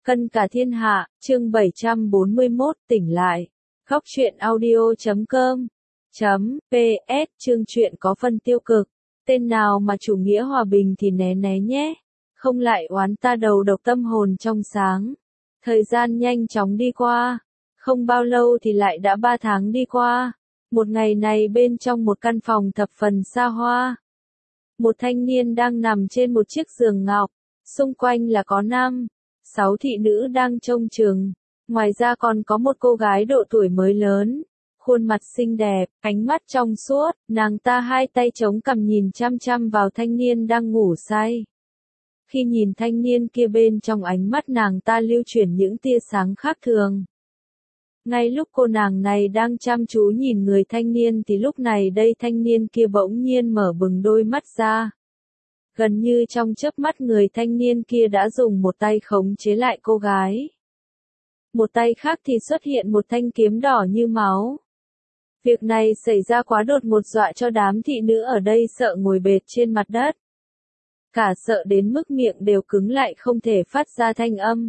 Cân cả thiên hạ, chương 741, tỉnh lại. Khóc chuyện audio.com .ps chương chuyện có phần tiêu cực. Tên nào mà chủ nghĩa hòa bình thì né né nhé. Không lại oán ta đầu độc tâm hồn trong sáng. Thời gian nhanh chóng đi qua. Không bao lâu thì lại đã 3 tháng đi qua. Một ngày này bên trong một căn phòng thập phần xa hoa. Một thanh niên đang nằm trên một chiếc giường ngọc. Xung quanh là có 6 thị nữ đang trông chừng. Ngoài ra còn có một cô gái độ tuổi mới lớn. Khuôn mặt xinh đẹp, ánh mắt trong suốt, nàng ta hai tay chống cằm nhìn chăm chăm vào thanh niên đang ngủ say. Khi nhìn thanh niên kia bên trong ánh mắt nàng ta lưu chuyển những tia sáng khác thường. Ngay lúc cô nàng này đang chăm chú nhìn người thanh niên thì lúc này đây thanh niên kia bỗng nhiên mở bừng đôi mắt ra. Gần như trong chớp mắt người thanh niên kia đã dùng một tay khống chế lại cô gái. Một tay khác thì xuất hiện một thanh kiếm đỏ như máu. Việc này xảy ra quá đột ngột dọa cho đám thị nữ ở đây sợ ngồi bệt trên mặt đất. Cả sợ đến mức miệng đều cứng lại không thể phát ra thanh âm.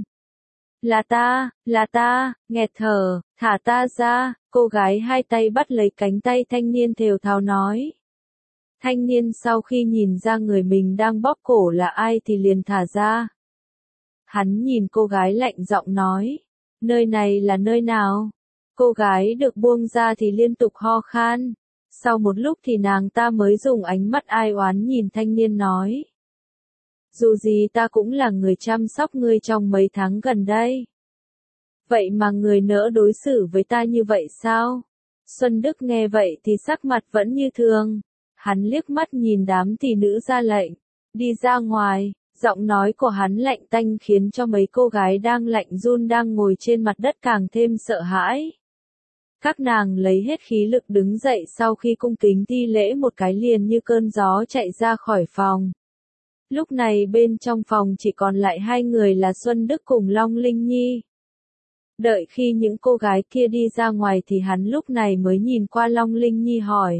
Là ta, nghẹt thở, thả ta ra, cô gái hai tay bắt lấy cánh tay thanh niên thều thào nói. Thanh niên sau khi nhìn ra người mình đang bóp cổ là ai thì liền thả ra. Hắn nhìn cô gái lạnh giọng nói, nơi này là nơi nào? Cô gái được buông ra thì liên tục ho khan. Sau một lúc thì nàng ta mới dùng ánh mắt ai oán nhìn thanh niên nói. Dù gì ta cũng là người chăm sóc ngươi trong mấy tháng gần đây. Vậy mà người nỡ đối xử với ta như vậy sao? Xuân Đức nghe vậy thì sắc mặt vẫn như thường. Hắn liếc mắt nhìn đám thị nữ ra lệnh. Đi ra ngoài, giọng nói của hắn lạnh tanh khiến cho mấy cô gái đang lạnh run đang ngồi trên mặt đất càng thêm sợ hãi. Các nàng lấy hết khí lực đứng dậy sau khi cung kính thi lễ một cái liền như cơn gió chạy ra khỏi phòng. Lúc này bên trong phòng chỉ còn lại hai người là Xuân Đức cùng Long Linh Nhi. Đợi khi những cô gái kia đi ra ngoài thì hắn lúc này mới nhìn qua Long Linh Nhi hỏi.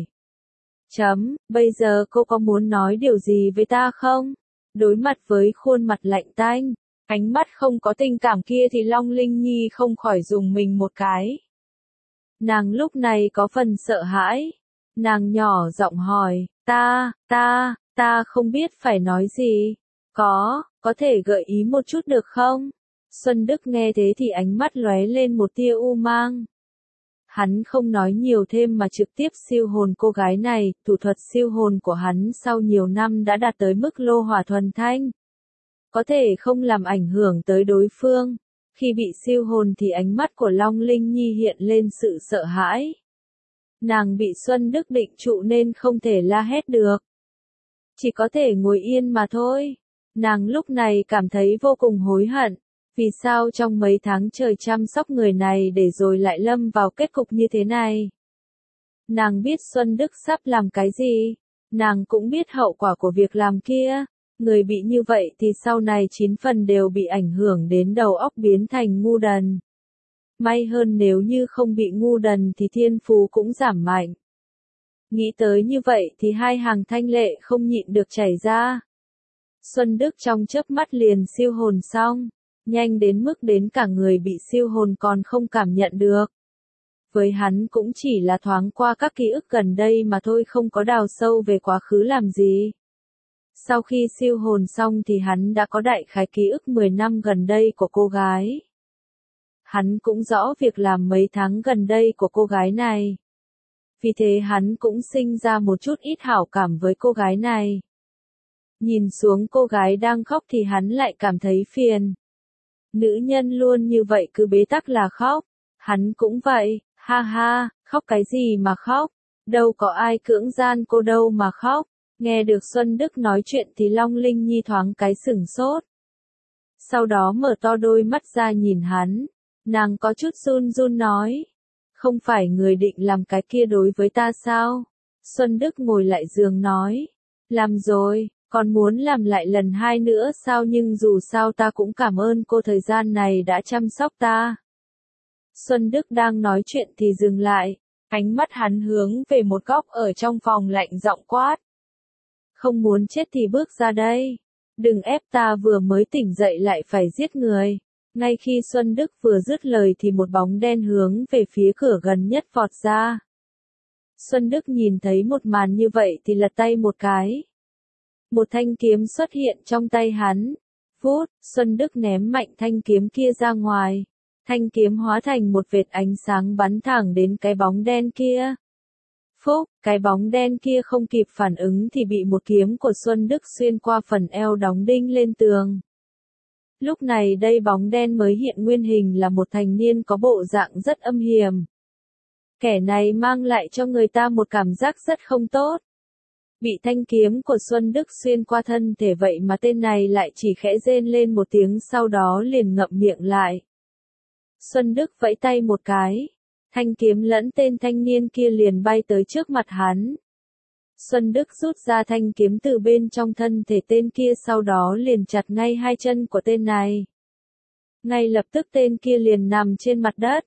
Bây giờ cô có muốn nói điều gì với ta không? Đối mặt với khuôn mặt lạnh tanh, ánh mắt không có tình cảm kia thì Long Linh Nhi không khỏi rùng mình một cái. Nàng lúc này có phần sợ hãi. Nàng nhỏ giọng hỏi, ta không biết phải nói gì. Có thể gợi ý một chút được không? Xuân Đức nghe thế thì ánh mắt lóe lên một tia u mang. Hắn không nói nhiều thêm mà trực tiếp siêu hồn cô gái này, thủ thuật siêu hồn của hắn sau nhiều năm đã đạt tới mức lô hỏa thuần thanh. Có thể không làm ảnh hưởng tới đối phương. Khi bị siêu hồn thì ánh mắt của Long Linh Nhi hiện lên sự sợ hãi. Nàng bị Xuân Đức định trụ nên không thể la hét được. Chỉ có thể ngồi yên mà thôi. Nàng lúc này cảm thấy vô cùng hối hận. Vì sao trong mấy tháng trời chăm sóc người này để rồi lại lâm vào kết cục như thế này? Nàng biết Xuân Đức sắp làm cái gì. Nàng cũng biết hậu quả của việc làm kia. Người bị như vậy thì sau này 9 phần đều bị ảnh hưởng đến đầu óc biến thành ngu đần. May hơn nếu như không bị ngu đần thì thiên phú cũng giảm mạnh. Nghĩ tới như vậy thì hai hàng thanh lệ không nhịn được chảy ra. Xuân Đức trong chớp mắt liền siêu hồn xong. Nhanh đến mức đến cả người bị siêu hồn còn không cảm nhận được. Với hắn cũng chỉ là thoáng qua các ký ức gần đây mà thôi, không có đào sâu về quá khứ làm gì. Sau khi siêu hồn xong thì hắn đã có đại khái ký ức 10 năm gần đây của cô gái. Hắn cũng rõ việc làm mấy tháng gần đây của cô gái này. Vì thế hắn cũng sinh ra một chút ít hảo cảm với cô gái này. Nhìn xuống cô gái đang khóc thì hắn lại cảm thấy phiền. Nữ nhân luôn như vậy cứ bế tắc là khóc. Hắn cũng vậy, ha ha, khóc cái gì mà khóc. Đâu có ai cưỡng gian cô đâu mà khóc. Nghe được Xuân Đức nói chuyện thì Long Linh Nhi thoáng cái sửng sốt. Sau đó mở to đôi mắt ra nhìn hắn. Nàng có chút run run nói. Không phải người định làm cái kia đối với ta sao? Xuân Đức ngồi lại giường nói. Làm rồi, còn muốn làm lại lần 2 nữa sao, nhưng dù sao ta cũng cảm ơn cô thời gian này đã chăm sóc ta. Xuân Đức đang nói chuyện thì dừng lại. Ánh mắt hắn hướng về một góc ở trong phòng lạnh giọng quát. Không muốn chết thì bước ra đây. Đừng ép ta vừa mới tỉnh dậy lại phải giết người. Ngay khi Xuân Đức vừa dứt lời thì một bóng đen hướng về phía cửa gần nhất vọt ra. Xuân Đức nhìn thấy một màn như vậy thì lật tay một cái. Một thanh kiếm xuất hiện trong tay hắn. Phút, Xuân Đức ném mạnh thanh kiếm kia ra ngoài. Thanh kiếm hóa thành một vệt ánh sáng bắn thẳng đến cái bóng đen kia. Phúc, cái bóng đen kia không kịp phản ứng thì bị một kiếm của Xuân Đức xuyên qua phần eo đóng đinh lên tường. Lúc này đây bóng đen mới hiện nguyên hình là một thanh niên có bộ dạng rất âm hiểm. Kẻ này mang lại cho người ta một cảm giác rất không tốt. Bị thanh kiếm của Xuân Đức xuyên qua thân thể vậy mà tên này lại chỉ khẽ rên lên một tiếng sau đó liền ngậm miệng lại. Xuân Đức vẫy tay một cái. Thanh kiếm lẫn tên thanh niên kia liền bay tới trước mặt hắn. Xuân Đức rút ra thanh kiếm từ bên trong thân thể tên kia sau đó liền chặt ngay hai chân của tên này. Ngay lập tức tên kia liền nằm trên mặt đất.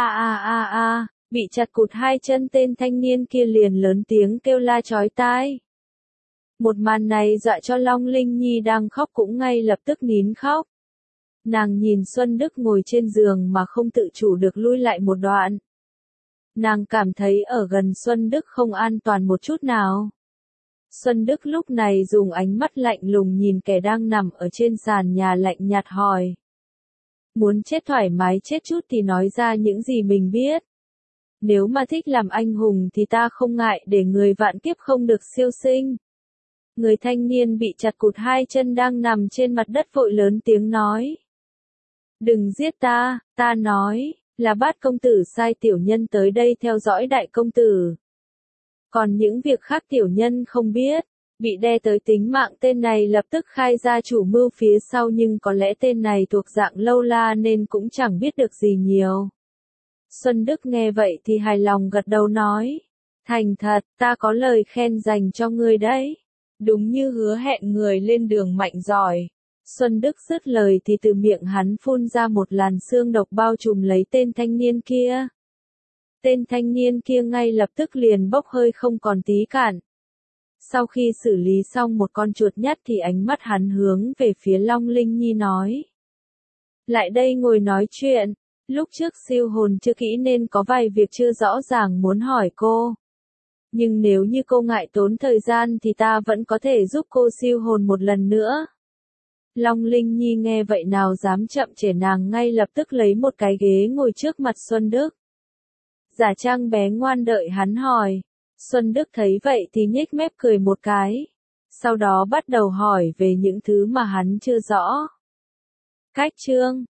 Bị chặt cụt hai chân tên thanh niên kia liền lớn tiếng kêu la chói tai. Một màn này dọa cho Long Linh Nhi đang khóc cũng ngay lập tức nín khóc. Nàng nhìn Xuân Đức ngồi trên giường mà không tự chủ được lui lại một đoạn. Nàng cảm thấy ở gần Xuân Đức không an toàn một chút nào. Xuân Đức lúc này dùng ánh mắt lạnh lùng nhìn kẻ đang nằm ở trên sàn nhà lạnh nhạt hỏi. Muốn chết thoải mái chết chút thì nói ra những gì mình biết. Nếu mà thích làm anh hùng thì ta không ngại để người vạn kiếp không được siêu sinh. Người thanh niên bị chặt cụt hai chân đang nằm trên mặt đất vội lớn tiếng nói. Đừng giết ta, ta nói, là Bát công tử sai tiểu nhân tới đây theo dõi đại công tử. Còn những việc khác tiểu nhân không biết. Bị đe tới tính mạng tên này lập tức khai ra chủ mưu phía sau nhưng có lẽ tên này thuộc dạng lâu la nên cũng chẳng biết được gì nhiều. Xuân Đức nghe vậy thì hài lòng gật đầu nói. Thành thật, ta có lời khen dành cho ngươi đấy. Đúng như hứa hẹn người lên đường mạnh giỏi. Xuân Đức dứt lời thì từ miệng hắn phun ra một làn xương độc bao trùm lấy tên thanh niên kia. Tên thanh niên kia ngay lập tức liền bốc hơi không còn tí cản. Sau khi xử lý xong một con chuột nhắt thì ánh mắt hắn hướng về phía Long Linh Nhi nói. Lại đây ngồi nói chuyện, lúc trước siêu hồn chưa kỹ nên có vài việc chưa rõ ràng muốn hỏi cô. Nhưng nếu như cô ngại tốn thời gian thì ta vẫn có thể giúp cô siêu hồn một lần nữa. Long Linh Nhi nghe vậy nào dám chậm trễ, nàng ngay lập tức lấy một cái ghế ngồi trước mặt Xuân Đức. Giả trang bé ngoan đợi hắn hỏi. Xuân Đức thấy vậy thì nhếch mép cười một cái. Sau đó bắt đầu hỏi về những thứ mà hắn chưa rõ. Cách chương